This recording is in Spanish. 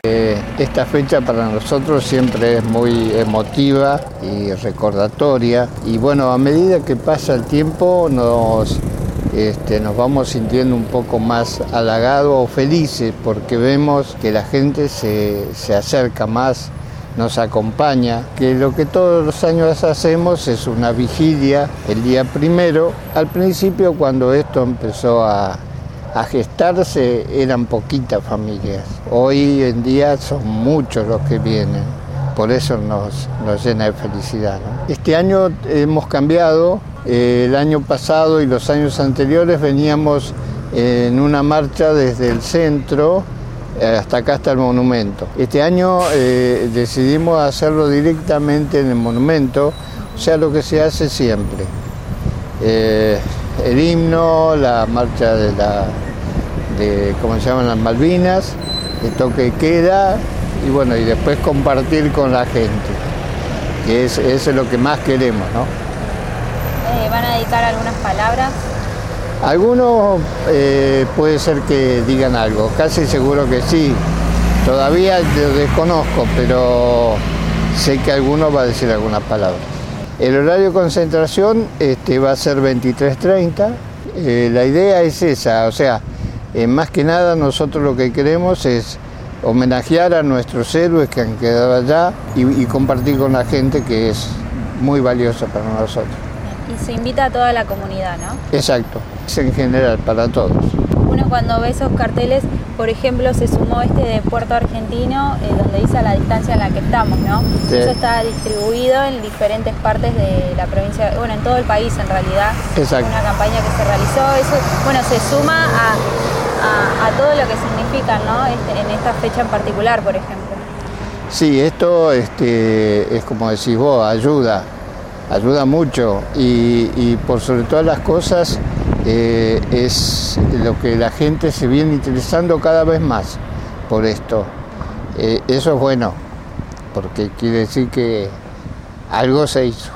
Esta fecha para nosotros siempre es muy emotiva y recordatoria, y bueno, a medida que pasa el tiempo nos vamos sintiendo un poco más halagados o felices porque vemos que la gente se acerca más, nos acompaña, que lo que todos los años hacemos es una vigilia el día primero. Al principio, cuando esto empezó a gestarse, eran poquitas familias. Hoy en día son muchos los que vienen, por eso nos llena de felicidad, ¿no? Este año hemos cambiado. El año pasado y los años anteriores veníamos en una marcha desde el centro hasta acá, hasta el monumento. Este año decidimos hacerlo directamente en el monumento, o sea, lo que se hace siempre. El himno, la marcha ¿cómo se llaman? Las Malvinas, el toque de queda, y bueno, y después compartir con la gente, que eso es lo que más queremos, ¿no? ¿Van a dedicar algunas palabras? Algunos puede ser que digan algo, casi seguro que sí. Todavía lo desconozco, pero sé que alguno va a decir algunas palabras. El horario de concentración va a ser 23:30. La idea es esa, o sea, más que nada nosotros lo que queremos es homenajear a nuestros héroes que han quedado allá y compartir con la gente, que es muy valioso para nosotros. Y se invita a toda la comunidad, ¿no? Exacto, es en general para todos. Uno cuando ve esos carteles, por ejemplo, se sumó de Puerto Argentino, donde dice a la distancia en la que estamos, ¿no? Sí. Eso está distribuido en diferentes partes de la provincia, bueno, en todo el país en realidad. Exacto. Una campaña que se realizó, eso, bueno, se suma a todo lo que significa, ¿no? En esta fecha en particular, por ejemplo. Sí, esto es como decís vos, ayuda mucho, y por sobre todas las cosas es lo que la gente se viene interesando cada vez más por esto. Eso es bueno, porque quiere decir que algo se hizo.